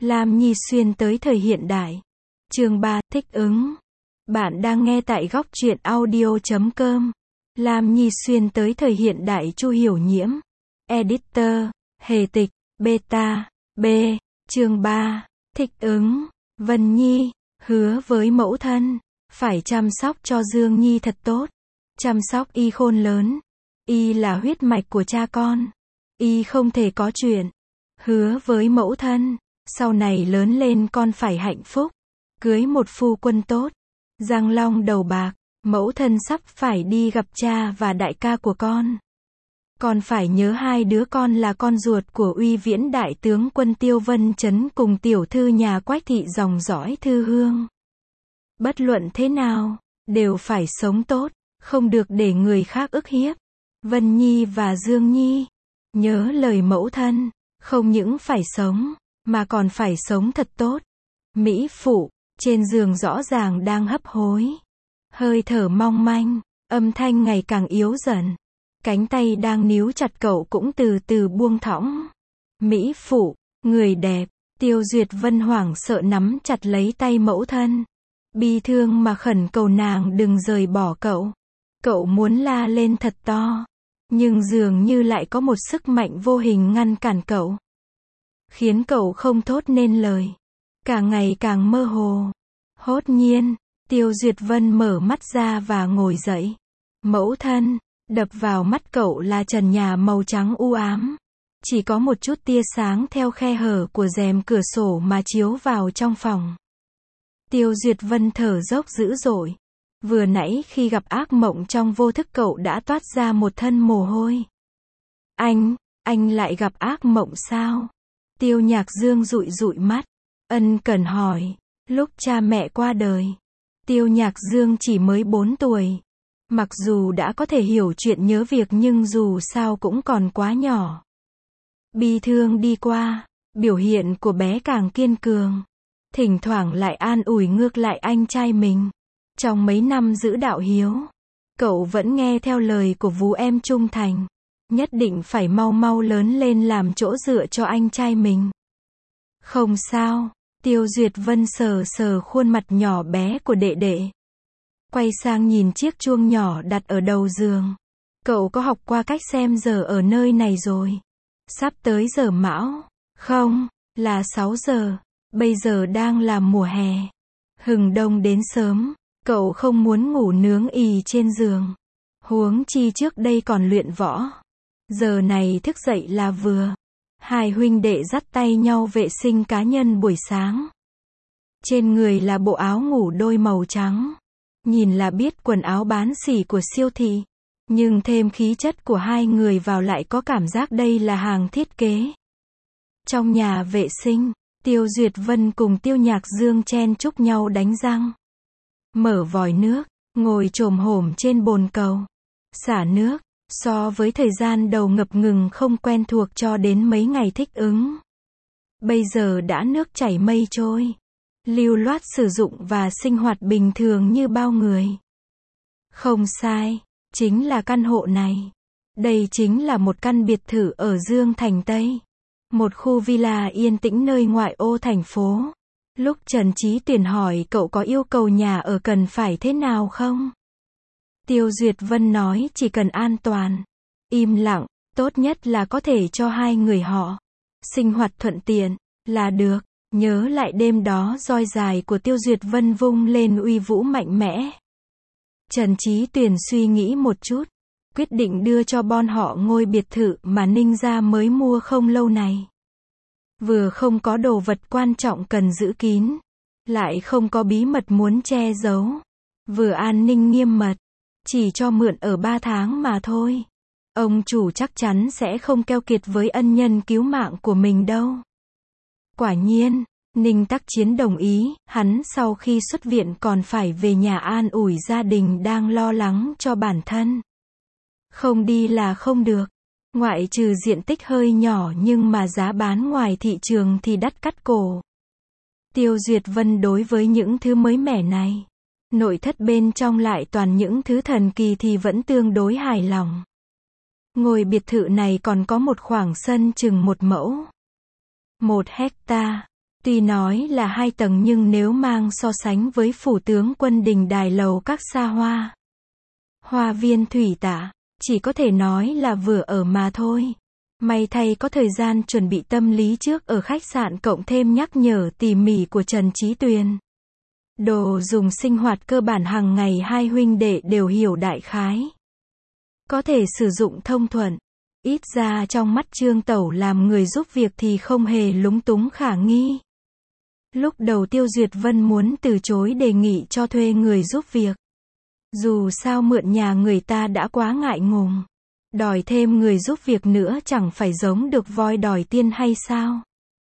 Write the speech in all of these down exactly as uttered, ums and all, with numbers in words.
Lam Nhi xuyên tới thời hiện đại. Chương ba, thích ứng. Bạn đang nghe tại góc truyện audio chấm com. Lam Nhi xuyên tới thời hiện đại. Chu Hiểu Nhiễm. Editor. Hề tịch. Beta. B. Chương ba. Thích ứng. Vân Nhi. Hứa với mẫu thân. Phải chăm sóc cho Dương Nhi thật tốt. Chăm sóc y khôn lớn. Y là huyết mạch của cha con. Y không thể có chuyện. Hứa với mẫu thân. Sau này lớn lên con phải hạnh phúc. Cưới một phu quân tốt. Giang long đầu bạc. Mẫu thân sắp phải đi gặp cha và đại ca của con. Con phải nhớ hai đứa con là con ruột của uy viễn đại tướng quân Tiêu Vân Chấn cùng tiểu thư nhà Quách thị dòng dõi Thư Hương. Bất luận thế nào, đều phải sống tốt, không được để người khác ức hiếp. Vân Nhi và Dương Nhi, nhớ lời mẫu thân, không những phải sống, mà còn phải sống thật tốt. Mỹ phụ, trên giường rõ ràng đang hấp hối. Hơi thở mong manh, âm thanh ngày càng yếu dần. Cánh tay đang níu chặt cậu cũng từ từ buông thõng. Mỹ phụ, người đẹp, Tiêu Duyệt Vân hoảng sợ nắm chặt lấy tay mẫu thân. Bi thương mà khẩn cầu nàng đừng rời bỏ cậu. Cậu muốn la lên thật to. Nhưng dường như lại có một sức mạnh vô hình ngăn cản cậu. Khiến cậu không thốt nên lời. Càng ngày càng mơ hồ. Hốt nhiên, Tiêu Duyệt Vân mở mắt ra và ngồi dậy. Mẫu thân, đập vào mắt cậu là trần nhà màu trắng u ám. Chỉ có một chút tia sáng theo khe hở của rèm cửa sổ mà chiếu vào trong phòng. Tiêu Duyệt Vân thở dốc dữ dội. Vừa nãy khi gặp ác mộng trong vô thức cậu đã toát ra một thân mồ hôi. Anh, anh lại gặp ác mộng sao? Tiêu Nhạc Dương dụi dụi mắt. Ân cần hỏi. Lúc cha mẹ qua đời, Tiêu Nhạc Dương chỉ mới bốn tuổi. Mặc dù đã có thể hiểu chuyện nhớ việc nhưng dù sao cũng còn quá nhỏ. Bi thương đi qua, biểu hiện của bé càng kiên cường. Thỉnh thoảng lại an ủi ngược lại anh trai mình. Trong mấy năm giữ đạo hiếu, cậu vẫn nghe theo lời của vú em trung thành. Nhất định phải mau mau lớn lên làm chỗ dựa cho anh trai mình. Không sao, Tiêu Duyệt Vân sờ sờ khuôn mặt nhỏ bé của đệ đệ. Quay sang nhìn chiếc chuông nhỏ đặt ở đầu giường. Cậu có học qua cách xem giờ ở nơi này rồi. Sắp tới giờ mão. Không, là sáu giờ. Bây giờ đang là mùa hè. Hừng đông đến sớm. Cậu không muốn ngủ nướng ì trên giường. Huống chi trước đây còn luyện võ. Giờ này thức dậy là vừa. Hai huynh đệ dắt tay nhau vệ sinh cá nhân buổi sáng. Trên người là bộ áo ngủ đôi màu trắng. Nhìn là biết quần áo bán xỉ của siêu thị. Nhưng thêm khí chất của hai người vào lại có cảm giác đây là hàng thiết kế. Trong nhà vệ sinh, Tiêu Duyệt Vân cùng Tiêu Nhạc Dương chen chúc nhau đánh răng. Mở vòi nước, ngồi chồm hổm trên bồn cầu. Xả nước, so với thời gian đầu ngập ngừng không quen thuộc cho đến mấy ngày thích ứng. Bây giờ đã nước chảy mây trôi. Lưu loát sử dụng và sinh hoạt bình thường như bao người. Không sai, chính là căn hộ này. Đây chính là một căn biệt thự ở Dương Thành Tây. Một khu villa yên tĩnh nơi ngoại ô thành phố. Lúc Trần Chí Tuyển hỏi cậu có yêu cầu nhà ở cần phải thế nào không? Tiêu Duyệt Vân nói chỉ cần an toàn. Im lặng, tốt nhất là có thể cho hai người họ. Sinh hoạt thuận tiện, là được. Nhớ lại đêm đó roi dài của Tiêu Duyệt Vân vung lên uy vũ mạnh mẽ. Trần Chí Tuyển suy nghĩ một chút. Quyết định đưa cho bọn họ ngôi biệt thự mà Ninh gia mới mua không lâu này. Vừa không có đồ vật quan trọng cần giữ kín. Lại không có bí mật muốn che giấu. Vừa an ninh nghiêm mật. Chỉ cho mượn ở ba tháng mà thôi. Ông chủ chắc chắn sẽ không keo kiệt với ân nhân cứu mạng của mình đâu. Quả nhiên, Ninh Tắc Chiến đồng ý, hắn sau khi xuất viện còn phải về nhà an ủi gia đình đang lo lắng cho bản thân. Không đi là không được. Ngoại trừ diện tích hơi nhỏ nhưng mà giá bán ngoài thị trường thì đắt cắt cổ. Tiêu Duyệt Vân đối với những thứ mới mẻ này, nội thất bên trong lại toàn những thứ thần kỳ thì vẫn tương đối hài lòng. Ngôi biệt thự này còn có một khoảng sân chừng một mẫu. Một hecta. Tuy nói là hai tầng nhưng nếu mang so sánh với phủ tướng quân đình đài lầu các xa hoa, hoa viên thủy tạ, chỉ có thể nói là vừa ở mà thôi. May thay có thời gian chuẩn bị tâm lý trước ở khách sạn cộng thêm nhắc nhở tỉ mỉ của Trần Chí Tuyền. Đồ dùng sinh hoạt cơ bản hàng ngày hai huynh đệ đều hiểu đại khái. Có thể sử dụng thông thuận. Ít ra trong mắt Trương Tẩu làm người giúp việc thì không hề lúng túng khả nghi. Lúc đầu Tiêu Duyệt Vân muốn từ chối đề nghị cho thuê người giúp việc. Dù sao mượn nhà người ta đã quá ngại ngùng. Đòi thêm người giúp việc nữa chẳng phải giống được voi đòi tiên hay sao?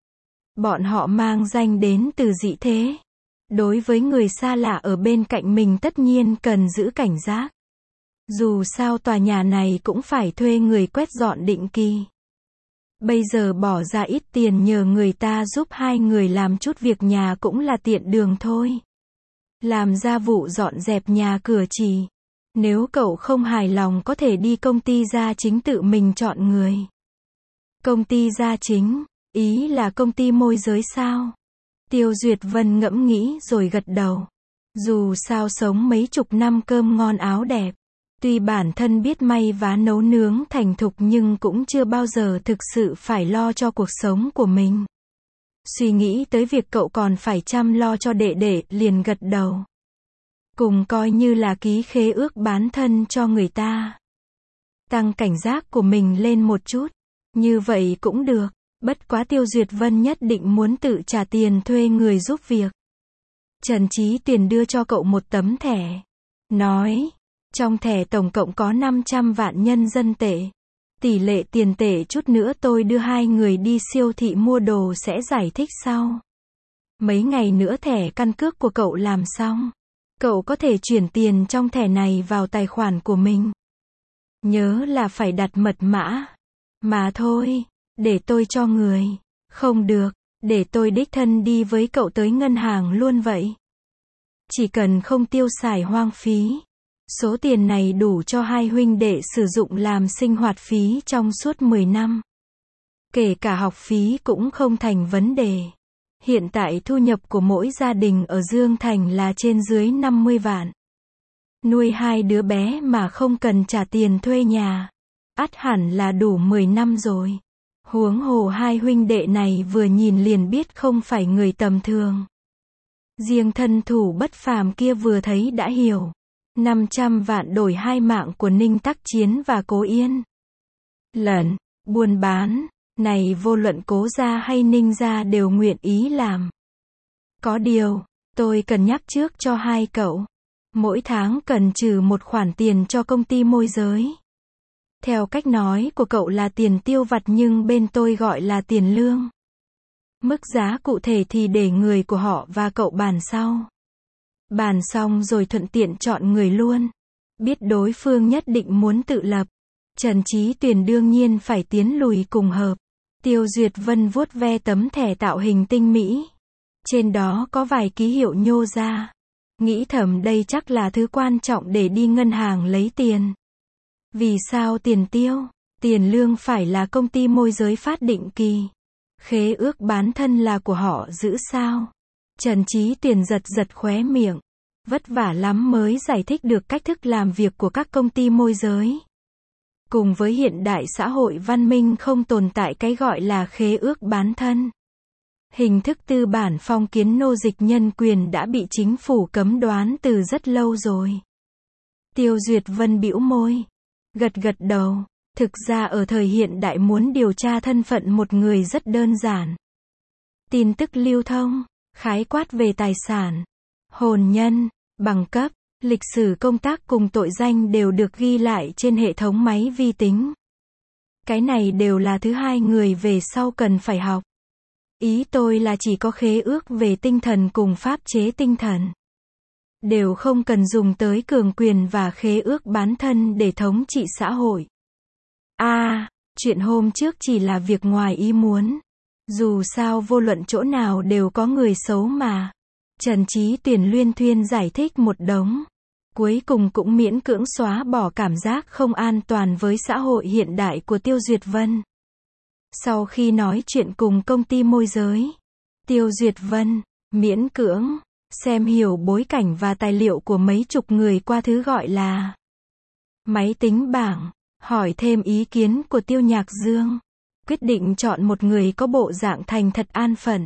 Bọn họ mang danh đến từ dị thế. Đối với người xa lạ ở bên cạnh mình tất nhiên cần giữ cảnh giác. Dù sao tòa nhà này cũng phải thuê người quét dọn định kỳ. Bây giờ bỏ ra ít tiền nhờ người ta giúp hai người làm chút việc nhà cũng là tiện đường thôi. Làm gia vụ dọn dẹp nhà cửa chỉ. Nếu cậu không hài lòng có thể đi công ty gia chính tự mình chọn người. Công ty gia chính, ý là công ty môi giới sao? Tiêu Duyệt Vân ngẫm nghĩ rồi gật đầu. Dù sao sống mấy chục năm cơm ngon áo đẹp. Tuy bản thân biết may vá nấu nướng thành thục nhưng cũng chưa bao giờ thực sự phải lo cho cuộc sống của mình. Suy nghĩ tới việc cậu còn phải chăm lo cho đệ đệ, liền gật đầu. Cùng coi như là ký khế ước bán thân cho người ta. Tăng cảnh giác của mình lên một chút. Như vậy cũng được. Bất quá Tiêu Duyệt Vân nhất định muốn tự trả tiền thuê người giúp việc. Trần Chí Tuyền đưa cho cậu một tấm thẻ. Nói, trong thẻ tổng cộng có năm trăm vạn nhân dân tệ. Tỷ lệ tiền tệ chút nữa tôi đưa hai người đi siêu thị mua đồ sẽ giải thích sau. Mấy ngày nữa thẻ căn cước của cậu làm xong. Cậu có thể chuyển tiền trong thẻ này vào tài khoản của mình. Nhớ là phải đặt mật mã. Mà thôi, để tôi cho người. Không được, để tôi đích thân đi với cậu tới ngân hàng luôn vậy. Chỉ cần không tiêu xài hoang phí. Số tiền này đủ cho hai huynh đệ sử dụng làm sinh hoạt phí trong suốt mười năm. Kể cả học phí cũng không thành vấn đề. Hiện tại thu nhập của mỗi gia đình ở Dương Thành là trên dưới năm mươi vạn. Nuôi hai đứa bé mà không cần trả tiền thuê nhà. Ắt hẳn là đủ mười năm rồi. Huống hồ hai huynh đệ này vừa nhìn liền biết không phải người tầm thường. Riêng thân thủ bất phàm kia vừa thấy đã hiểu. năm trăm vạn đổi hai mạng của Ninh Tắc Chiến và Cố Yên. Lận, buôn bán, này vô luận Cố gia hay Ninh gia đều nguyện ý làm. Có điều, tôi cần nhắc trước cho hai cậu. Mỗi tháng cần trừ một khoản tiền cho công ty môi giới. Theo cách nói của cậu là tiền tiêu vặt nhưng bên tôi gọi là tiền lương. Mức giá cụ thể thì để người của họ và cậu bàn sau. Bàn xong rồi thuận tiện chọn người luôn. Biết đối phương nhất định muốn tự lập. Trần Chí Tuyền đương nhiên phải tiến lùi cùng hợp. Tiêu Duyệt Vân vuốt ve tấm thẻ tạo hình tinh mỹ. Trên đó có vài ký hiệu nhô ra. Nghĩ thầm đây chắc là thứ quan trọng để đi ngân hàng lấy tiền. Vì sao tiền tiêu, tiền lương phải là công ty môi giới phát định kỳ. Khế ước bán thân là của họ giữ sao? Trần Chí Tuyền giật giật khóe miệng. Vất vả lắm mới giải thích được cách thức làm việc của các công ty môi giới. Cùng với hiện đại xã hội văn minh không tồn tại cái gọi là khế ước bán thân. Hình thức tư bản phong kiến nô dịch nhân quyền đã bị chính phủ cấm đoán từ rất lâu rồi. Tiêu Duyệt Vân bĩu môi. Gật gật đầu. Thực ra ở thời hiện đại muốn điều tra thân phận một người rất đơn giản. Tin tức lưu thông, khái quát về tài sản, hồn nhân, bằng cấp, lịch sử công tác cùng tội danh đều được ghi lại trên hệ thống máy vi tính. Cái này đều là thứ hai người về sau cần phải học. Ý tôi là chỉ có khế ước về tinh thần cùng pháp chế tinh thần. Đều không cần dùng tới cường quyền và khế ước bán thân để thống trị xã hội. A, à, chuyện hôm trước chỉ là việc ngoài ý muốn. Dù sao vô luận chỗ nào đều có người xấu mà. Trần Chí Tuyền luyên thuyên giải thích một đống. Cuối cùng cũng miễn cưỡng xóa bỏ cảm giác không an toàn với xã hội hiện đại của Tiêu Duyệt Vân. Sau khi nói chuyện cùng công ty môi giới, Tiêu Duyệt Vân, miễn cưỡng, xem hiểu bối cảnh và tài liệu của mấy chục người qua thứ gọi là máy tính bảng, hỏi thêm ý kiến của Tiêu Nhạc Dương, quyết định chọn một người có bộ dạng thành thật an phận.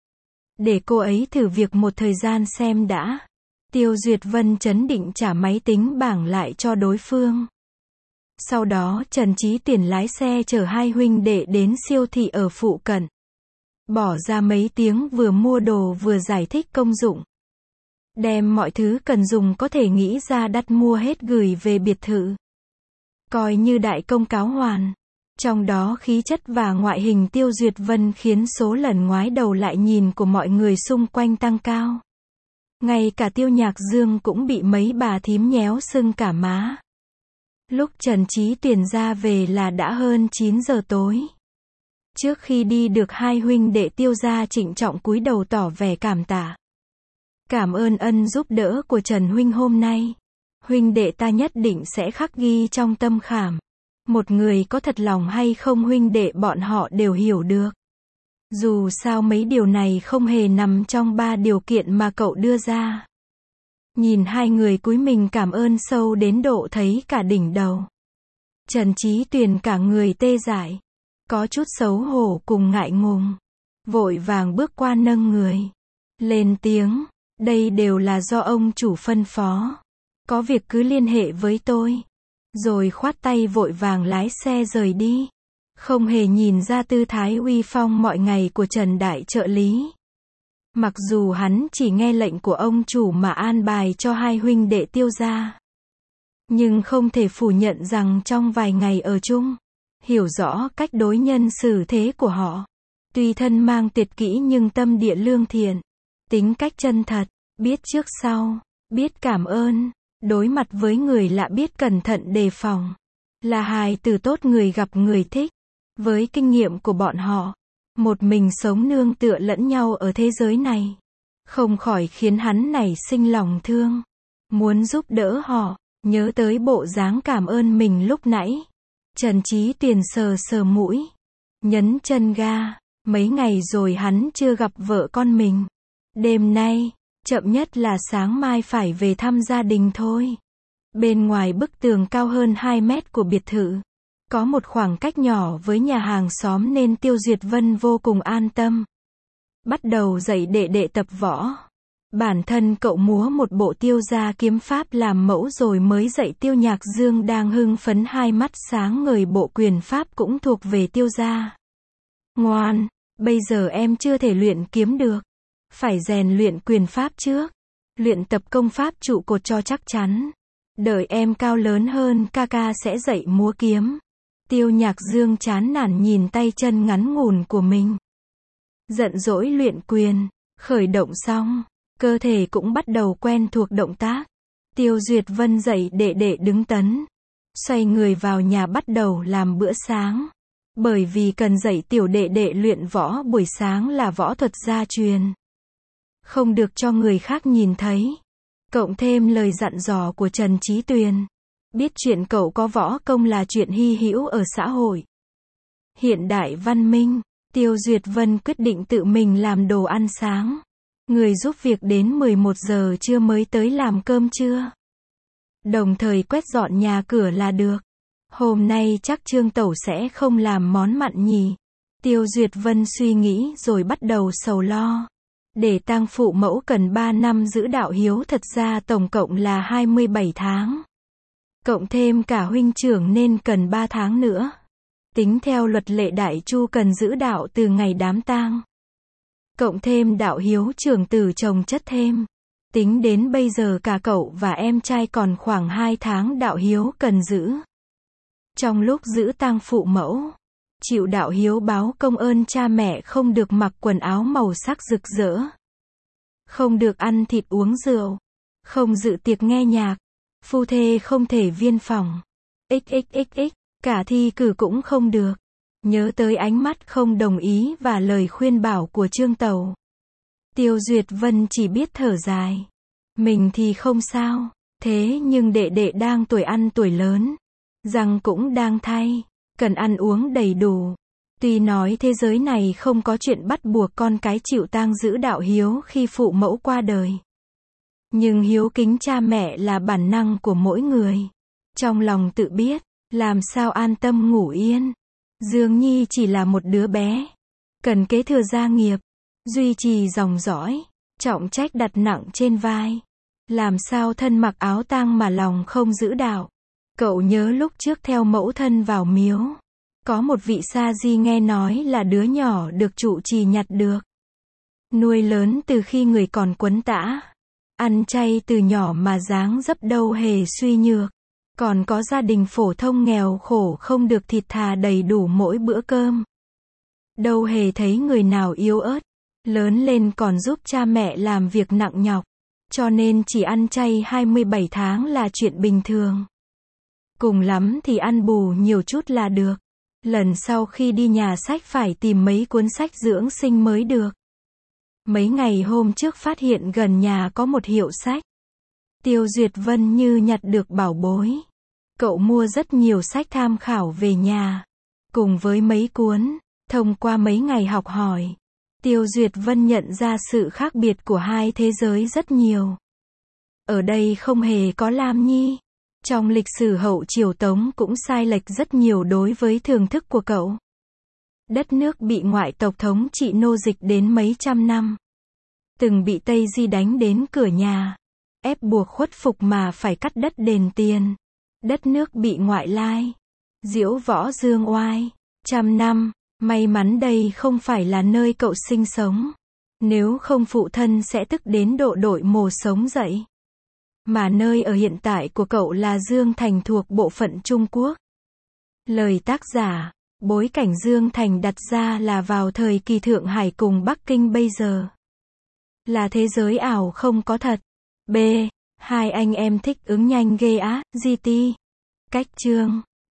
Để cô ấy thử việc một thời gian xem đã. Tiêu Duyệt Vân trấn định trả máy tính bảng lại cho đối phương. Sau đó Trần Chí Tuyển lái xe chở hai huynh đệ đến siêu thị ở phụ cận. Bỏ ra mấy tiếng vừa mua đồ vừa giải thích công dụng. Đem mọi thứ cần dùng có thể nghĩ ra đặt mua hết gửi về biệt thự. Coi như đại công cáo hoàn. Trong đó khí chất và ngoại hình Tiêu Duyệt Vân khiến số lần ngoái đầu lại nhìn của mọi người xung quanh tăng cao. Ngay cả Tiêu Nhạc Dương cũng bị mấy bà thím nhéo sưng cả má. Lúc Trần Chí Tuyển ra về là đã hơn chín giờ tối. Trước khi đi được hai huynh đệ Tiêu gia trịnh trọng cúi đầu tỏ vẻ cảm tạ. Cảm ơn ân giúp đỡ của Trần huynh hôm nay. Huynh đệ ta nhất định sẽ khắc ghi trong tâm khảm. Một người có thật lòng hay không huynh đệ bọn họ đều hiểu được. Dù sao mấy điều này không hề nằm trong ba điều kiện mà cậu đưa ra. Nhìn hai người cúi mình cảm ơn sâu đến độ thấy cả đỉnh đầu. Trần Chí Tuyển cả người tê dại. Có chút xấu hổ cùng ngại ngùng. Vội vàng bước qua nâng người. Lên tiếng. Đây đều là do ông chủ phân phó. Có việc cứ liên hệ với tôi. Rồi khoát tay vội vàng lái xe rời đi. Không hề nhìn ra tư thái uy phong mọi ngày của Trần đại trợ lý. Mặc dù hắn chỉ nghe lệnh của ông chủ mà an bài cho hai huynh đệ Tiêu gia. Nhưng không thể phủ nhận rằng trong vài ngày ở chung, hiểu rõ cách đối nhân xử thế của họ. Tuy thân mang tuyệt kỹ nhưng tâm địa lương thiện, tính cách chân thật, biết trước sau, biết cảm ơn, đối mặt với người lạ biết cẩn thận đề phòng. Là hài từ tốt người gặp người thích. Với kinh nghiệm của bọn họ, một mình sống nương tựa lẫn nhau ở thế giới này, không khỏi khiến hắn nảy sinh lòng thương. Muốn giúp đỡ họ, nhớ tới bộ dáng cảm ơn mình lúc nãy. Trần Chí Tuyển sờ sờ mũi, nhấn chân ga, mấy ngày rồi hắn chưa gặp vợ con mình. Đêm nay, chậm nhất là sáng mai phải về thăm gia đình thôi. Bên ngoài bức tường cao hơn hai mét của biệt thự, có một khoảng cách nhỏ với nhà hàng xóm nên Tiêu Duyệt Vân vô cùng an tâm. Bắt đầu dạy đệ đệ tập võ. Bản thân cậu múa một bộ Tiêu gia kiếm pháp làm mẫu rồi mới dạy Tiêu Nhạc Dương đang hưng phấn hai mắt sáng ngời bộ quyền pháp cũng thuộc về Tiêu gia. Ngoan, bây giờ em chưa thể luyện kiếm được. Phải rèn luyện quyền pháp trước. Luyện tập công pháp trụ cột cho chắc chắn. Đợi em cao lớn hơn ca ca sẽ dạy múa kiếm. Tiêu Nhạc Dương chán nản nhìn tay chân ngắn ngủn của mình. Giận dỗi luyện quyền, khởi động xong, cơ thể cũng bắt đầu quen thuộc động tác. Tiêu Duyệt Vân dạy đệ đệ đứng tấn, xoay người vào nhà bắt đầu làm bữa sáng. Bởi vì cần dạy tiểu đệ đệ luyện võ buổi sáng là võ thuật gia truyền. Không được cho người khác nhìn thấy. Cộng thêm lời dặn dò của Trần Chí Tuyển. Biết chuyện cậu có võ công là chuyện hy hữu ở xã hội. Hiện đại văn minh, Tiêu Duyệt Vân quyết định tự mình làm đồ ăn sáng. Người giúp việc đến mười một giờ trưa mới tới làm cơm trưa. Đồng thời quét dọn nhà cửa là được. Hôm nay chắc Trương Tẩu sẽ không làm món mặn nhỉ. Tiêu Duyệt Vân suy nghĩ rồi bắt đầu sầu lo. Để tang phụ mẫu cần ba năm giữ đạo hiếu thật ra tổng cộng là hai mươi bảy tháng. Cộng thêm cả huynh trưởng nên cần ba tháng nữa. Tính theo luật lệ Đại Chu cần giữ đạo từ ngày đám tang. Cộng thêm đạo hiếu trưởng từ chồng chất thêm. Tính đến bây giờ cả cậu và em trai còn khoảng hai tháng đạo hiếu cần giữ. Trong lúc giữ tang phụ mẫu, chịu đạo hiếu báo công ơn cha mẹ không được mặc quần áo màu sắc rực rỡ. Không được ăn thịt uống rượu. Không dự tiệc nghe nhạc. Phu thê không thể viên phòng. xxxx, cả thi cử cũng không được. Nhớ tới ánh mắt không đồng ý và lời khuyên bảo của Trương Tẩu. Tiêu Duyệt Vân chỉ biết thở dài. Mình thì không sao. Thế nhưng đệ đệ đang tuổi ăn tuổi lớn. Răng cũng đang thay. Cần ăn uống đầy đủ. Tuy nói thế giới này không có chuyện bắt buộc con cái chịu tang giữ đạo hiếu khi phụ mẫu qua đời. Nhưng hiếu kính cha mẹ là bản năng của mỗi người. Trong lòng tự biết, làm sao an tâm ngủ yên. Dương Nhi chỉ là một đứa bé, cần kế thừa gia nghiệp, duy trì dòng dõi, trọng trách đặt nặng trên vai. Làm sao thân mặc áo tang mà lòng không giữ đạo. Cậu nhớ lúc trước theo mẫu thân vào miếu, có một vị sa di nghe nói là đứa nhỏ được trụ trì nhặt được, nuôi lớn từ khi người còn quấn tã, ăn chay từ nhỏ mà dáng dấp đâu hề suy nhược, còn có gia đình phổ thông nghèo khổ không được thịt thà đầy đủ mỗi bữa cơm. Đâu hề thấy người nào yếu ớt, lớn lên còn giúp cha mẹ làm việc nặng nhọc, cho nên chỉ ăn chay hai mươi bảy tháng là chuyện bình thường. Cùng lắm thì ăn bù nhiều chút là được. Lần sau khi đi nhà sách phải tìm mấy cuốn sách dưỡng sinh mới được. Mấy ngày hôm trước phát hiện gần nhà có một hiệu sách. Tiêu Duyệt Vân như nhặt được bảo bối. Cậu mua rất nhiều sách tham khảo về nhà, cùng với mấy cuốn. Thông qua mấy ngày học hỏi, Tiêu Duyệt Vân nhận ra sự khác biệt của hai thế giới rất nhiều. Ở đây không hề có Lam Nhi. Trong lịch sử hậu triều Tống cũng sai lệch rất nhiều đối với thưởng thức của cậu. Đất nước bị ngoại tộc thống trị nô dịch đến mấy trăm năm. Từng bị Tây Di đánh đến cửa nhà, ép buộc khuất phục mà phải cắt đất đền tiền. Đất nước bị ngoại lai, diễu võ dương oai, trăm năm. May mắn đây không phải là nơi cậu sinh sống. Nếu không phụ thân sẽ tức đến độ đội mồ sống dậy. Mà nơi ở hiện tại của cậu là Dương Thành thuộc bộ phận Trung Quốc. Lời tác giả, bối cảnh Dương Thành đặt ra là vào thời kỳ Thượng Hải cùng Bắc Kinh bây giờ. Là thế giới ảo không có thật. B. Hai anh em thích ứng nhanh ghê á, giê tê. Cách chương.